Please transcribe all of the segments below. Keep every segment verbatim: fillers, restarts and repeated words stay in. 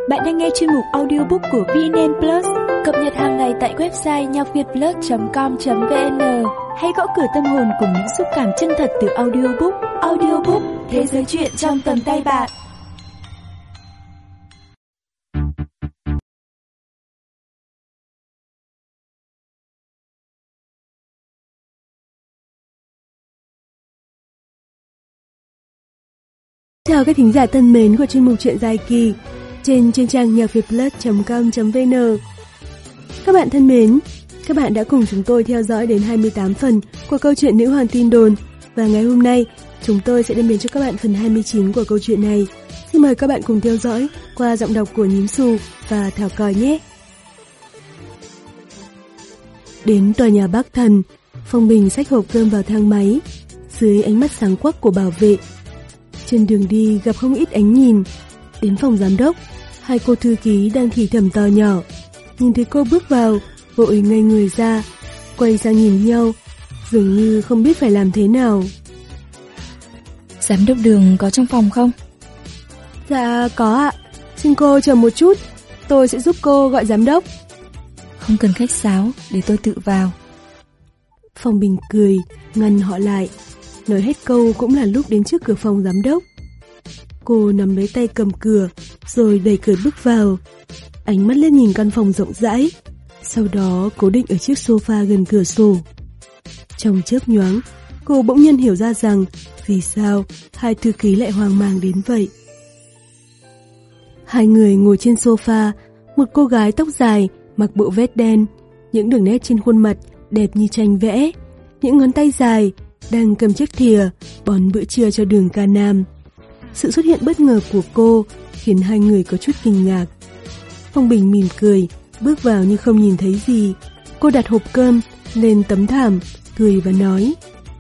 Bạn đang nghe chuyên mục audiobook của vê en en Plus, cập nhật hàng ngày tại website nhạc việt plus chấm com chấm vn. Hãy gõ cửa tâm hồn cùng những xúc cảm chân thật từ audiobook. Audiobook, thế giới chuyện trong tầm tay bạn. Chào các thính giả thân mến của chuyên mục Chuyện dài kỳ trên chuyên trang nhạc việt plus chấm com chấm vn. Các bạn thân mến, các bạn đã cùng chúng tôi theo dõi đến hai mươi tám phần của câu chuyện Nữ Hoàng Tin Đồn, và ngày hôm nay chúng tôi sẽ đem đến cho các bạn phần hai mươi chín của câu chuyện này. Xin mời các bạn cùng theo dõi qua giọng đọc của Nhím Xù và Thảo Còi nhé. Đến tòa nhà Bác Thần, Phong Bình xách hộp cơm vào thang máy, dưới ánh mắt sáng quắc của bảo vệ. Trên đường đi gặp không ít ánh nhìn. Đến phòng giám đốc, hai cô thư ký đang thì thầm to nhỏ. Nhìn thấy cô bước vào, vội ngây người ra, quay sang nhìn nhau, dường như không biết phải làm thế nào. Giám đốc Đường có trong phòng không? Dạ có ạ, xin cô chờ một chút, tôi sẽ giúp cô gọi giám đốc. Không cần khách sáo, để tôi tự vào. Phong Bình cười, ngăn họ lại. Nói hết câu cũng là lúc đến trước cửa phòng giám đốc. Cô nắm lấy tay cầm cửa, rồi đẩy cửa bước vào. Ánh mắt lên nhìn căn phòng rộng rãi, sau đó cố định ở chiếc sofa gần cửa sổ. Trong chớp nhoáng, cô bỗng nhiên hiểu ra rằng vì sao hai thư ký lại hoang mang đến vậy. Hai người ngồi trên sofa, một cô gái tóc dài mặc bộ vest đen, những đường nét trên khuôn mặt đẹp như tranh vẽ, những ngón tay dài đang cầm chiếc thìa bón bữa trưa cho Đường Ca Nam. Sự xuất hiện bất ngờ của cô khiến hai người có chút kinh ngạc. Phong Bình mỉm cười, bước vào như không nhìn thấy gì. Cô đặt hộp cơm lên tấm thảm, cười và nói: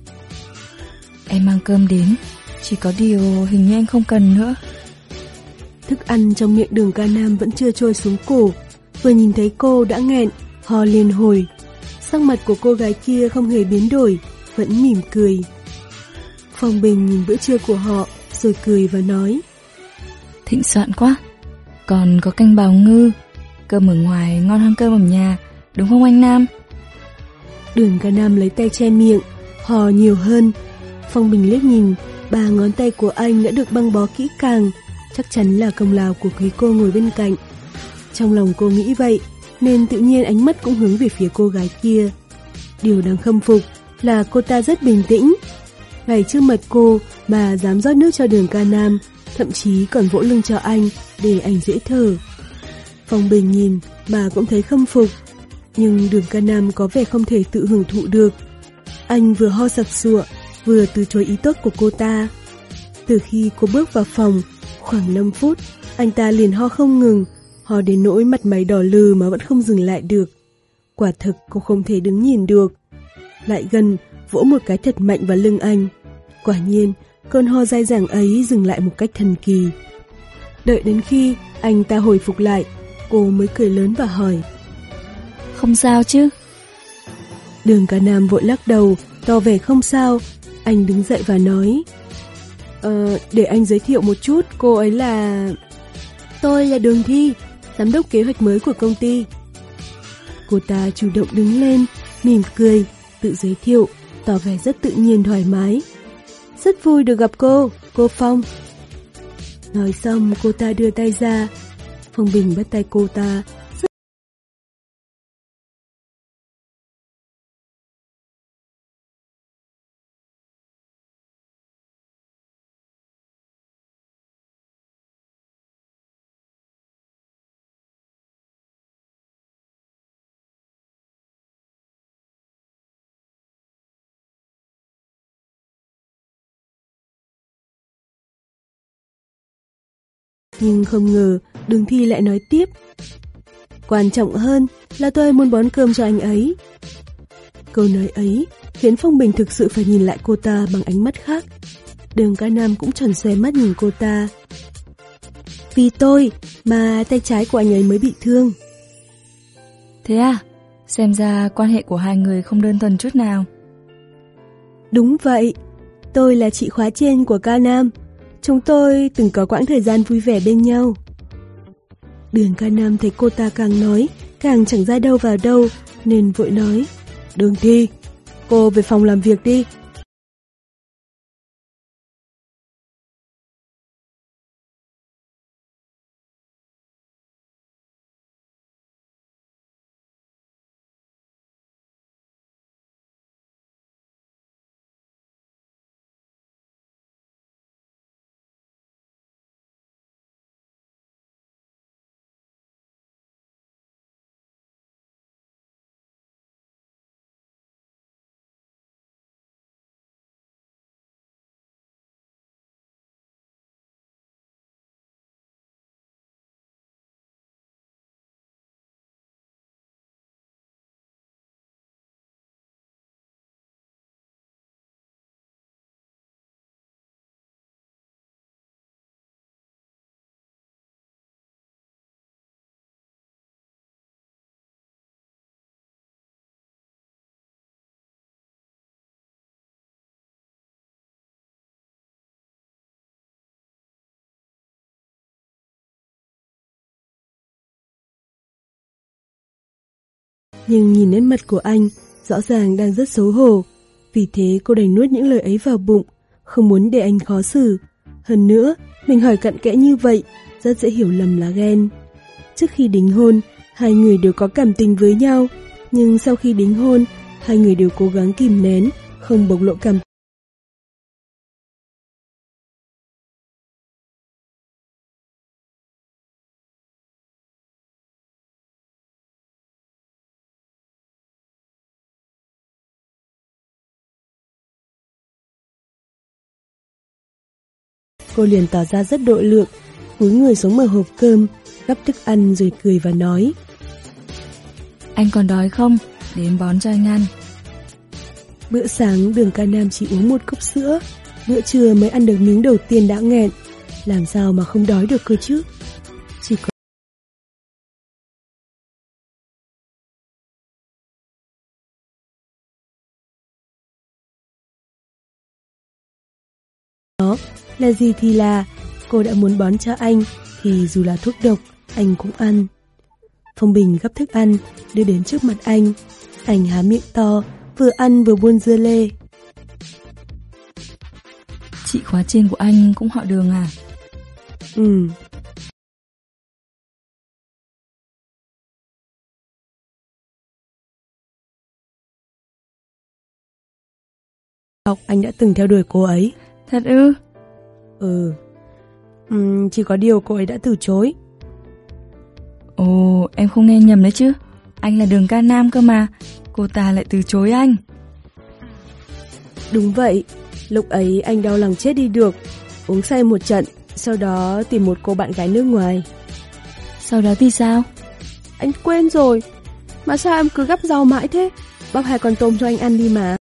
Em mang cơm đến, chỉ có điều hình như anh không cần nữa. Thức ăn trong miệng Đường Ca Nam vẫn chưa trôi xuống cổ, vừa nhìn thấy cô đã nghẹn, ho liên hồi. Sắc mặt của cô gái kia không hề biến đổi, vẫn mỉm cười. Phong Bình nhìn bữa trưa của họ rồi cười và nói: Thịnh soạn quá, còn có canh bào ngư. Cơm ở ngoài ngon hơn cơm ở nhà, đúng không anh Nam? Đường Ca Nam lấy tay che miệng, hò nhiều hơn. Phong Bình liếc nhìn, ba ngón tay của anh đã được băng bó kỹ càng, chắc chắn là công lao của quý cô ngồi bên cạnh. Trong lòng cô nghĩ vậy, nên tự nhiên ánh mắt cũng hướng về phía cô gái kia. Điều đáng khâm phục là cô ta rất bình tĩnh. Ngay trước mặt cô bà dám rót nước cho Đường Ca Nam, thậm chí còn vỗ lưng cho anh để anh dễ thở. Phong Bình nhìn bà cũng thấy khâm phục, nhưng Đường Ca Nam có vẻ không thể tự hưởng thụ được. Anh vừa ho sặc sụa, vừa từ chối ý tốt của cô ta. Từ khi cô bước vào phòng, khoảng năm phút, anh ta liền ho không ngừng, ho đến nỗi mặt mày đỏ lừ mà vẫn không dừng lại được. Quả thực cô không thể đứng nhìn được. Lại gần, vỗ một cái thật mạnh vào lưng anh. Quả nhiên, cơn ho dai dẳng ấy dừng lại một cách thần kỳ. Đợi đến khi anh ta hồi phục lại, cô mới cười lớn và hỏi: Không sao chứ? Đường Ca Nam vội lắc đầu, tỏ vẻ không sao. Anh đứng dậy và nói: Ờ, để anh giới thiệu một chút, cô ấy là... Tôi là Đường Thi, giám đốc kế hoạch mới của công ty. Cô ta chủ động đứng lên, mỉm cười, tự giới thiệu, tỏ vẻ rất tự nhiên thoải mái. Rất vui được gặp cô, cô Phong. Nói xong cô ta đưa tay ra. Phong Bình bắt tay cô ta. Rất... Nhưng không ngờ Đường Thi lại nói tiếp: Quan trọng hơn là tôi muốn bón cơm cho anh ấy. Câu nói ấy khiến Phong Bình thực sự phải nhìn lại cô ta bằng ánh mắt khác. Đường Ca Nam cũng tròn xoe mắt nhìn cô ta. Vì tôi mà tay trái của anh ấy mới bị thương. Thế à? Xem ra quan hệ của hai người không đơn thuần chút nào. Đúng vậy, tôi là chị khóa trên của Ca Nam. Chúng tôi từng có quãng thời gian vui vẻ bên nhau. Đường Ca Nam thấy cô ta càng nói, càng chẳng ra đâu vào đâu, nên vội nói, Đường Thi, cô về phòng làm việc đi. Nhưng nhìn nét mặt của anh, rõ ràng đang rất xấu hổ. Vì thế cô đành nuốt những lời ấy vào bụng, không muốn để anh khó xử. Hơn nữa, mình hỏi cặn kẽ như vậy, rất dễ hiểu lầm là ghen. Trước khi đính hôn, hai người đều có cảm tình với nhau. Nhưng sau khi đính hôn, hai người đều cố gắng kìm nén, không bộc lộ cảm. Cô liền tỏ ra rất độ lượng, cúi người xuống mở hộp cơm, gắp thức ăn rồi cười và nói, Anh còn đói không? Để em bón cho anh ăn. Bữa sáng Đường Ca Nam chỉ uống một cốc sữa, bữa trưa mới ăn được miếng đầu tiên đã nghẹn, làm sao mà không đói được cơ chứ? Chỉ có đó là gì thì là, cô đã muốn bón cho anh thì dù là thuốc độc, anh cũng ăn. Phong Bình gắp thức ăn, đưa đến trước mặt anh. Anh há miệng to, vừa ăn vừa buôn dưa lê. Chị khóa trên của anh cũng họ Đường à? Ừ. Học anh đã từng theo đuổi cô ấy. Thật ư? Ừ. Uhm, chỉ có điều cô ấy đã từ chối. Ồ, em không nghe nhầm đấy chứ. Anh là Đường Ca Nam cơ mà. Cô ta lại từ chối anh. Đúng vậy. Lúc ấy anh đau lòng chết đi được. Uống say một trận, sau đó tìm một cô bạn gái nước ngoài. Sau đó thì sao? Anh quên rồi. Mà sao em cứ gắp rau mãi thế? Bóc hai con tôm cho anh ăn đi mà.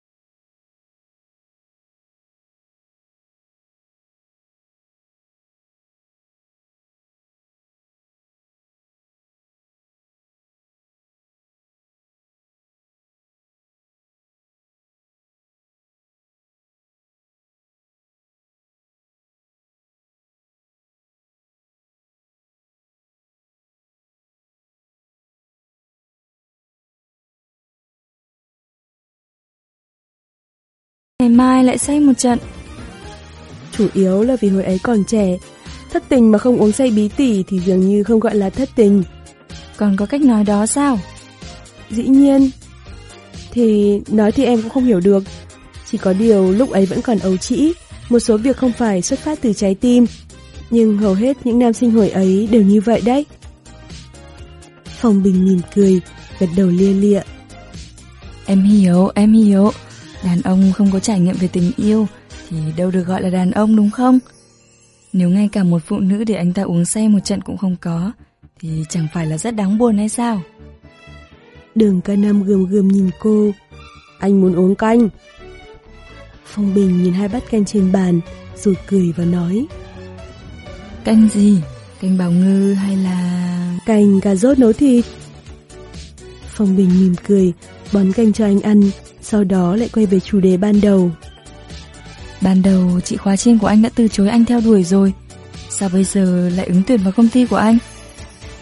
Ngày mai lại say một trận. Chủ yếu là vì hồi ấy còn trẻ. Thất tình mà không uống say bí tỉ thì dường như không gọi là thất tình. Còn có cách nói đó sao? Dĩ nhiên. Thì nói thì em cũng không hiểu được. Chỉ có điều lúc ấy vẫn còn ấu trĩ. Một số việc không phải xuất phát từ trái tim. Nhưng hầu hết những nam sinh hồi ấy đều như vậy đấy. Phong Bình mỉm cười, gật đầu lia lịa. Em hiểu, em hiểu. Đàn ông không có trải nghiệm về tình yêu thì đâu được gọi là đàn ông đúng không? Nếu ngay cả một phụ nữ để anh ta uống say một trận cũng không có thì chẳng phải là rất đáng buồn hay sao? Đường Ca Nam gườm gườm nhìn cô. Anh muốn uống canh. Phong Bình nhìn hai bát canh trên bàn rồi cười và nói, Canh gì? Canh bào ngư hay là... Canh cà rốt nấu thịt. Phong Bình mỉm cười, bón canh cho anh ăn, sau đó lại quay về chủ đề ban đầu. Ban đầu chị khóa trên của anh đã từ chối anh theo đuổi rồi. Sao bây giờ lại ứng tuyển vào công ty của anh?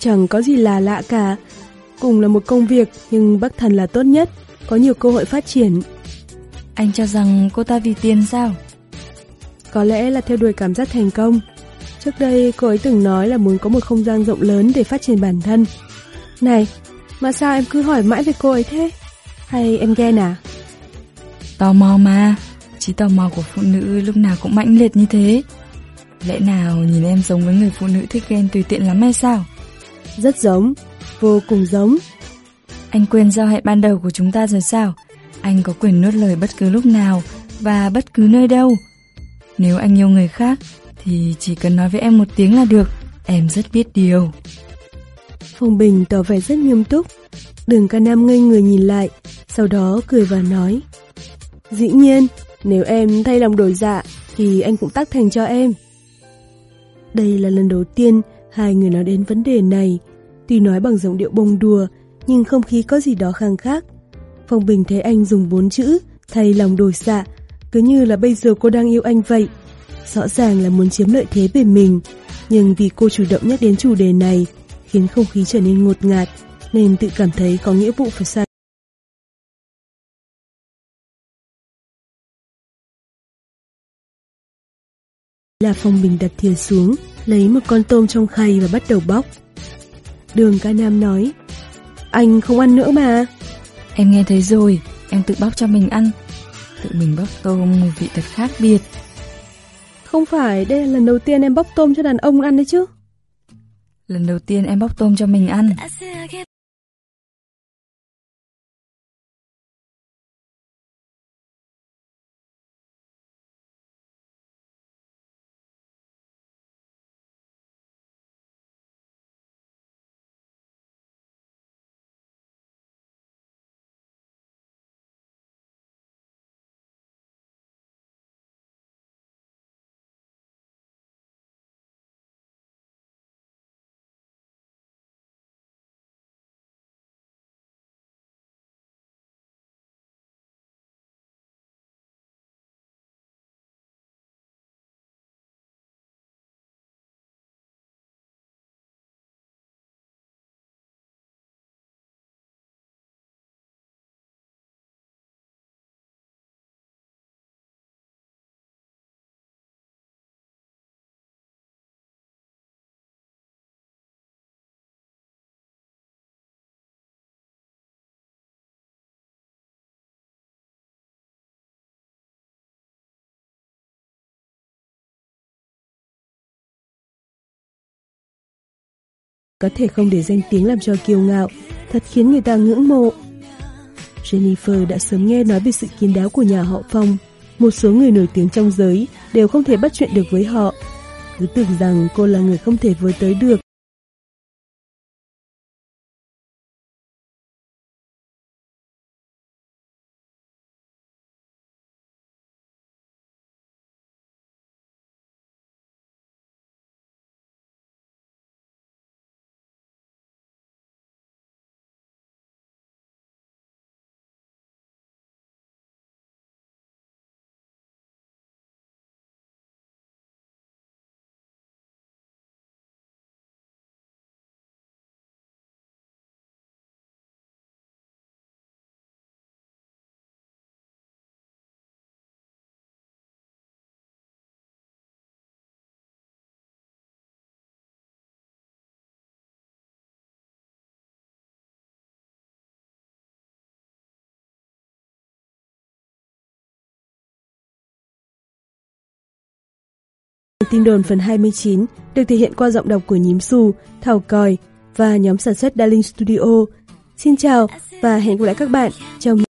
chẳng có gì là lạ cả. Cùng là một công việc nhưng Bắc Thần là tốt nhất, có nhiều cơ hội phát triển. Anh cho rằng cô ta vì tiền sao? Có lẽ là theo đuổi cảm giác thành công. Trước đây cô ấy từng nói là muốn có một không gian rộng lớn để phát triển bản thân. Này, mà sao em cứ hỏi mãi về cô ấy thế? Hay em ghen à? Tò mò mà, trí tò mò của phụ nữ lúc nào cũng mãnh liệt như thế. Lẽ nào nhìn em giống với người phụ nữ thích ghen tùy tiện lắm hay sao? Rất giống, vô cùng giống. Anh quên giao hẹn ban đầu của chúng ta rồi sao? Anh có quyền nuốt lời bất cứ lúc nào và bất cứ nơi đâu. Nếu anh yêu người khác thì chỉ cần nói với em một tiếng là được. Em rất biết điều. Phong Bình tỏ vẻ rất nghiêm túc. Đường Ca Nam ngây người nhìn lại, sau đó cười và nói: Dĩ nhiên, nếu em thay lòng đổi dạ thì anh cũng tác thành cho em. Đây là lần đầu tiên hai người nói đến vấn đề này. Tuy nói bằng giọng điệu bông đùa, nhưng không khí có gì đó khang khác. Phong Bình thấy anh dùng bốn chữ thay lòng đổi dạ, cứ như là bây giờ cô đang yêu anh vậy. Rõ ràng là muốn chiếm lợi thế về mình, nhưng vì cô chủ động nhắc đến chủ đề này, khiến không khí trở nên ngột ngạt, nên tự cảm thấy có nghĩa vụ phải xoay. Là Phong Bình đặt thìa xuống, lấy một con tôm trong khay và bắt đầu bóc. Đường Ca Nam nói: Anh không ăn nữa mà. Em nghe thấy rồi, em tự bóc cho mình ăn. Tự mình bóc tôm mùi vị thật khác biệt. Không phải, đây là lần đầu tiên em bóc tôm cho đàn ông ăn đấy chứ. Lần đầu tiên em bóc tôm cho mình ăn. Có thể không để danh tiếng làm cho kiêu ngạo, thật khiến người ta ngưỡng mộ. Jennifer đã sớm nghe nói về sự kín đáo của nhà họ Phong. Một số người nổi tiếng trong giới đều không thể bắt chuyện được với họ, cứ tưởng rằng cô là người không thể với tới được. Tin đồn phần hai mươi chín được thể hiện qua giọng đọc của Nhím Xù, Thảo Còi và nhóm sản xuất Darling Studio. Xin chào và hẹn gặp lại các bạn trong